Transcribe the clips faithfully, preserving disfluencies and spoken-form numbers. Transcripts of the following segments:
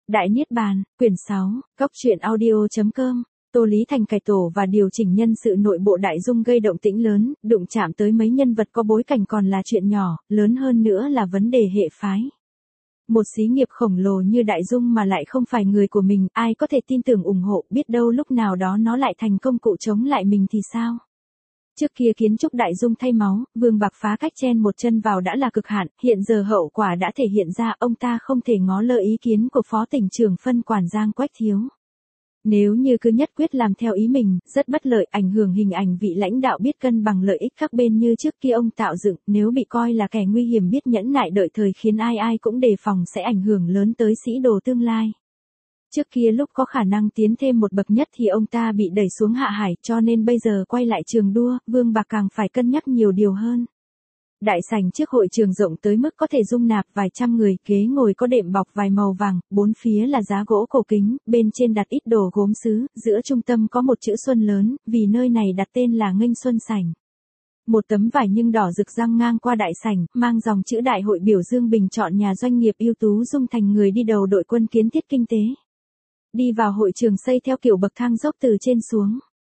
Đại Niết Bàn, quyển sáu, Góc truyện audio.com. Tô Lý Thành cải tổ và điều chỉnh nhân sự nội bộ Đại Dung gây động tĩnh lớn, đụng chạm tới mấy nhân vật có bối cảnh còn là chuyện nhỏ, lớn hơn nữa là vấn đề hệ phái. Một xí nghiệp khổng lồ như Đại Dung mà lại không phải người của mình, ai có thể tin tưởng ủng hộ, biết đâu lúc nào đó nó lại thành công cụ chống lại mình thì sao? Trước kia kiến trúc Đại Dung thay máu, Vương Bạc phá cách chen một chân vào đã là cực hạn, hiện giờ hậu quả đã thể hiện ra, ông ta không thể ngó lơ ý kiến của Phó Tỉnh trưởng phân quản Giang Quách Thiếu. Nếu như cứ nhất quyết làm theo ý mình, rất bất lợi, ảnh hưởng hình ảnh vị lãnh đạo biết cân bằng lợi ích các bên như trước kia ông tạo dựng, nếu bị coi là kẻ nguy hiểm biết nhẫn nại đợi thời khiến ai ai cũng đề phòng sẽ ảnh hưởng lớn tới sĩ đồ tương lai. Trước kia lúc có khả năng tiến thêm một bậc nhất thì ông ta bị đẩy xuống hạ hải, cho nên bây giờ quay lại trường đua, Vương Bạc càng phải cân nhắc nhiều điều hơn. Đại sảnh trước hội trường rộng tới mức có thể dung nạp vài trăm người, ghế ngồi có đệm bọc vài màu vàng, bốn phía là giá gỗ cổ kính, bên trên đặt ít đồ gốm sứ, giữa trung tâm có một chữ Xuân lớn, vì nơi này đặt tên là Nghênh Xuân Sảnh. Một tấm vải nhưng đỏ rực răng ngang qua đại sảnh, mang dòng chữ Đại hội biểu dương bình chọn nhà doanh nghiệp ưu tú Dung thành người đi đầu đội quân kiến thiết kinh tế. Đi vào hội trường xây theo kiểu bậc thang dốc từ trên xuống.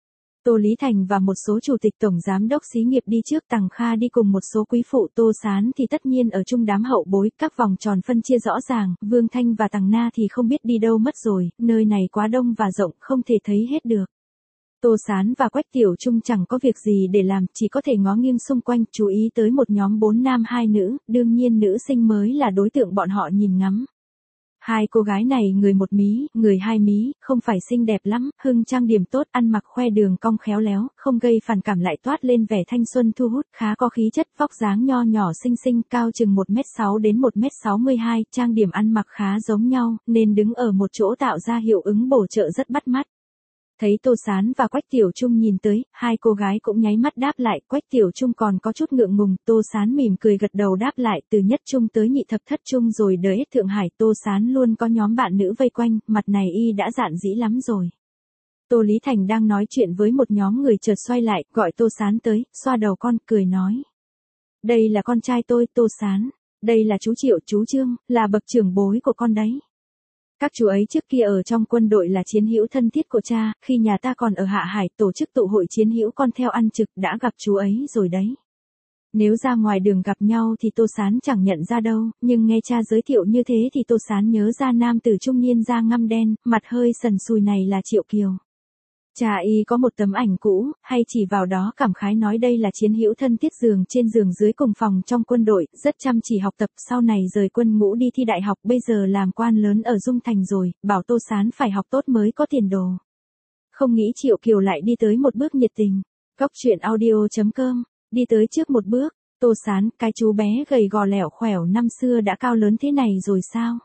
Tô Lý Thành và một số chủ tịch tổng giám đốc xí nghiệp đi trước, Tằng Kha đi cùng một số quý phụ, Tô Sán thì tất nhiên ở chung đám hậu bối, các vòng tròn phân chia rõ ràng, Vương Thanh và Tằng Na thì không biết đi đâu mất rồi, nơi này quá đông và rộng, không thể thấy hết được. Tô Sán và Quách Tiểu Trung chẳng có việc gì để làm, chỉ có thể ngó nghiêng xung quanh, chú ý tới một nhóm bốn nam hai nữ, đương nhiên nữ sinh mới là đối tượng bọn họ nhìn ngắm. Hai cô gái này người một mí, người hai mí, không phải xinh đẹp lắm, hưng trang điểm tốt, ăn mặc khoe đường cong khéo léo, không gây phản cảm lại toát lên vẻ thanh xuân thu hút, khá có khí chất, vóc dáng nho nhỏ xinh xinh, cao chừng một mét sáu đến một mét sáu mươi hai, trang điểm ăn mặc khá giống nhau, nên đứng ở một chỗ tạo ra hiệu ứng bổ trợ rất bắt mắt. Thấy Tô Sán và Quách Tiểu Trung nhìn tới, hai cô gái cũng nháy mắt đáp lại, Quách Tiểu Trung còn có chút ngượng ngùng, Tô Sán mỉm cười gật đầu đáp lại, từ nhất trung tới nhị thập thất trung rồi đợi hết Thượng Hải, Tô Sán luôn có nhóm bạn nữ vây quanh, mặt này y đã dạn dĩ lắm rồi. Tô Lý Thành đang nói chuyện với một nhóm người chợt xoay lại, gọi Tô Sán tới, xoa đầu con, cười nói. Đây là con trai tôi, Tô Sán, đây là chú Triệu, chú Trương, là bậc trưởng bối của con đấy. Các chú ấy trước kia ở trong quân đội là chiến hữu thân thiết của cha, khi nhà ta còn ở Hạ Hải tổ chức tụ hội chiến hữu con theo ăn trực đã gặp chú ấy rồi đấy. Nếu ra ngoài đường gặp nhau thì Tô Sán chẳng nhận ra đâu, nhưng nghe cha giới thiệu như thế thì Tô Sán nhớ ra nam tử trung niên da ngăm đen, mặt hơi sần sùi này là Triệu Kiều. Cha y có một tấm ảnh cũ, hay chỉ vào đó cảm khái nói đây là chiến hữu thân thiết giường trên giường dưới cùng phòng trong quân đội, rất chăm chỉ học tập, sau này rời quân ngũ đi thi đại học, bây giờ làm quan lớn ở Dung Thành rồi, bảo Tô Sán phải học tốt mới có tiền đồ. Không nghĩ Triệu Kiều lại đi tới một bước nhiệt tình. Góc truyện audio.com, đi tới trước một bước, Tô Sán, cái chú bé gầy gò lẻo khẻo năm xưa đã cao lớn thế này rồi sao?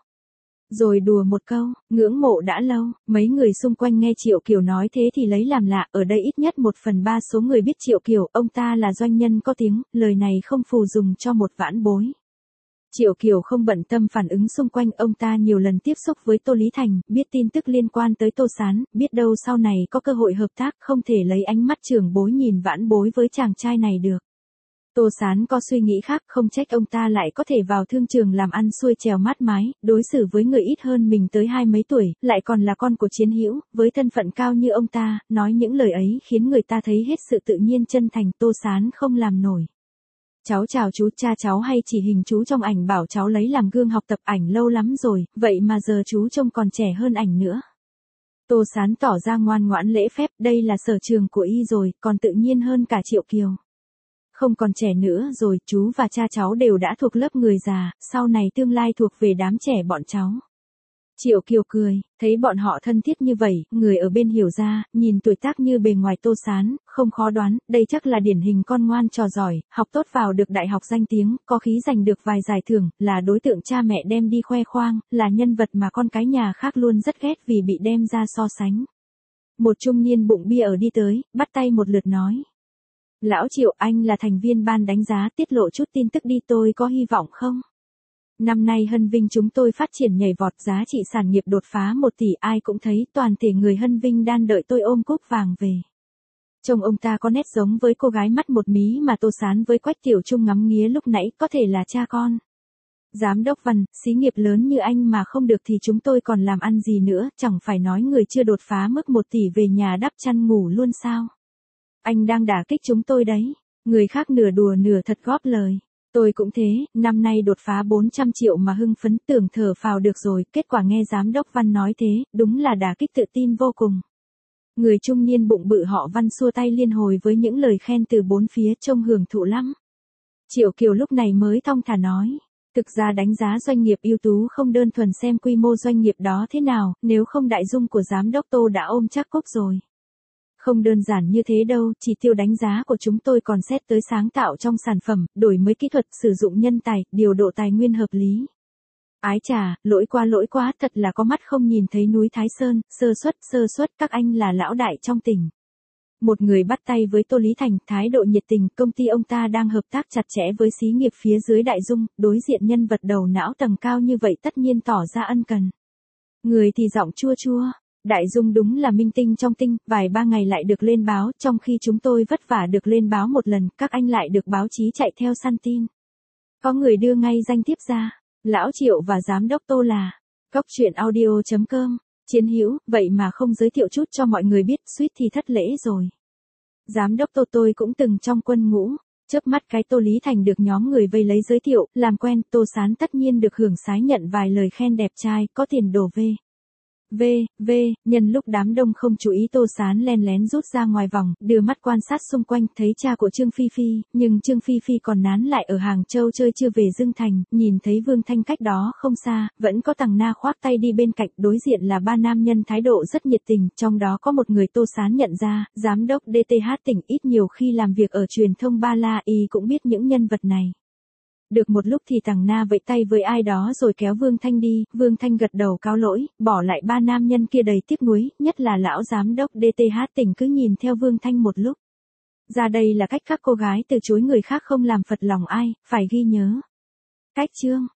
Rồi đùa một câu, ngưỡng mộ đã lâu, mấy người xung quanh nghe Triệu Kiều nói thế thì lấy làm lạ, ở đây ít nhất một phần ba số người biết Triệu Kiều, ông ta là doanh nhân có tiếng, lời này không phù dùng cho một vãn bối. Triệu Kiều không bận tâm phản ứng xung quanh, ông ta nhiều lần tiếp xúc với Tô Lý Thành, biết tin tức liên quan tới Tô Sán, biết đâu sau này có cơ hội hợp tác, không thể lấy ánh mắt trưởng bối nhìn vãn bối với chàng trai này được. Tô Sán có suy nghĩ khác, không trách ông ta lại có thể vào thương trường làm ăn xuôi trèo mát mái, đối xử với người ít hơn mình tới hai mấy tuổi, lại còn là con của chiến hữu, với thân phận cao như ông ta, nói những lời ấy khiến người ta thấy hết sự tự nhiên chân thành, Tô Sán không làm nổi. Cháu chào chú, cha cháu hay chỉ hình chú trong ảnh bảo cháu lấy làm gương học tập, ảnh lâu lắm rồi, vậy mà giờ chú trông còn trẻ hơn ảnh nữa. Tô Sán tỏ ra ngoan ngoãn lễ phép, đây là sở trường của y rồi, còn tự nhiên hơn cả Triệu Kiều. Không còn trẻ nữa rồi, chú và cha cháu đều đã thuộc lớp người già, sau này tương lai thuộc về đám trẻ bọn cháu. Triệu Kiều cười, thấy bọn họ thân thiết như vậy, người ở bên hiểu ra, nhìn tuổi tác như bề ngoài Tô Sán, không khó đoán, đây chắc là điển hình con ngoan trò giỏi, học tốt vào được đại học danh tiếng, có khí giành được vài giải thưởng, là đối tượng cha mẹ đem đi khoe khoang, là nhân vật mà con cái nhà khác luôn rất ghét vì bị đem ra so sánh. Một trung niên bụng bia ở đi tới, bắt tay một lượt nói. Lão Triệu, anh là thành viên ban đánh giá, tiết lộ chút tin tức đi, tôi có hy vọng không? Năm nay Hân Vinh chúng tôi phát triển nhảy vọt, giá trị sản nghiệp đột phá một tỷ, ai cũng thấy, toàn thể người Hân Vinh đang đợi tôi ôm cúp vàng về. Trông ông ta có nét giống với cô gái mắt một mí mà Tô Sán với Quách Tiểu Trung ngắm nghía lúc nãy, có thể là cha con. Giám đốc Văn, xí nghiệp lớn như anh mà không được thì chúng tôi còn làm ăn gì nữa, chẳng phải nói người chưa đột phá mức một tỷ về nhà đắp chăn ngủ luôn sao? Anh đang đả kích chúng tôi đấy. Người khác nửa đùa nửa thật góp lời. Tôi cũng thế, năm nay đột phá bốn trăm triệu mà hưng phấn tưởng thở phào được rồi, kết quả nghe giám đốc Văn nói thế, đúng là đả kích tự tin vô cùng. Người trung niên bụng bự họ Văn xua tay liên hồi với những lời khen từ bốn phía trông hưởng thụ lắm. Triệu Kiều lúc này mới thong thả nói. Thực ra đánh giá doanh nghiệp ưu tú không đơn thuần xem quy mô doanh nghiệp đó thế nào, nếu không đại dung của giám đốc Tô đã ôm chắc cúp rồi. Không đơn giản như thế đâu, chỉ tiêu đánh giá của chúng tôi còn xét tới sáng tạo trong sản phẩm, đổi mới kỹ thuật, sử dụng nhân tài, điều độ tài nguyên hợp lý. Ái chà, lỗi quá lỗi quá, thật là có mắt không nhìn thấy núi Thái Sơn, sơ suất, sơ suất, các anh là lão đại trong tỉnh. Một người bắt tay với Tô Lý Thành, thái độ nhiệt tình, công ty ông ta đang hợp tác chặt chẽ với xí nghiệp phía dưới Đại Dung, đối diện nhân vật đầu não tầng cao như vậy tất nhiên tỏ ra ân cần. Người thì giọng chua chua, Đại Dung đúng là minh tinh trong tinh, vài ba ngày lại được lên báo, trong khi chúng tôi vất vả được lên báo một lần, các anh lại được báo chí chạy theo săn tin. Có người đưa ngay danh thiếp ra, Lão Triệu và Giám đốc Tô là, cốc truyện audio chấm com. Chiến hữu, vậy mà không giới thiệu chút cho mọi người biết, suýt thì thất lễ rồi. Giám đốc Tô tôi cũng từng trong quân ngũ, chớp mắt cái Tô Lý Thành được nhóm người vây lấy giới thiệu, làm quen, Tô Sán tất nhiên được hưởng sái nhận vài lời khen đẹp trai, có tiền đồ về. V, V, nhân lúc đám đông không chú ý Tô Sán len lén rút ra ngoài vòng, đưa mắt quan sát xung quanh, thấy cha của Trương Phi Phi, nhưng Trương Phi Phi còn nán lại ở Hàng Châu chơi chưa về Dương Thành, nhìn thấy Vương Thanh cách đó không xa, vẫn có Tằng Na khoác tay đi bên cạnh, đối diện là ba nam nhân thái độ rất nhiệt tình, trong đó có một người Tô Sán nhận ra, giám đốc đê tê hát tỉnh ít nhiều khi làm việc ở truyền thông Ba La y cũng biết những nhân vật này. Được một lúc thì Tằng Na vẫy tay với ai đó rồi kéo Vương Thanh đi, Vương Thanh gật đầu cáo lỗi, bỏ lại ba nam nhân kia đầy tiếc nuối, nhất là lão giám đốc đê tê hát tỉnh cứ nhìn theo Vương Thanh một lúc. Ra đây là cách các cô gái từ chối người khác không làm phật lòng ai, phải ghi nhớ. Cách chương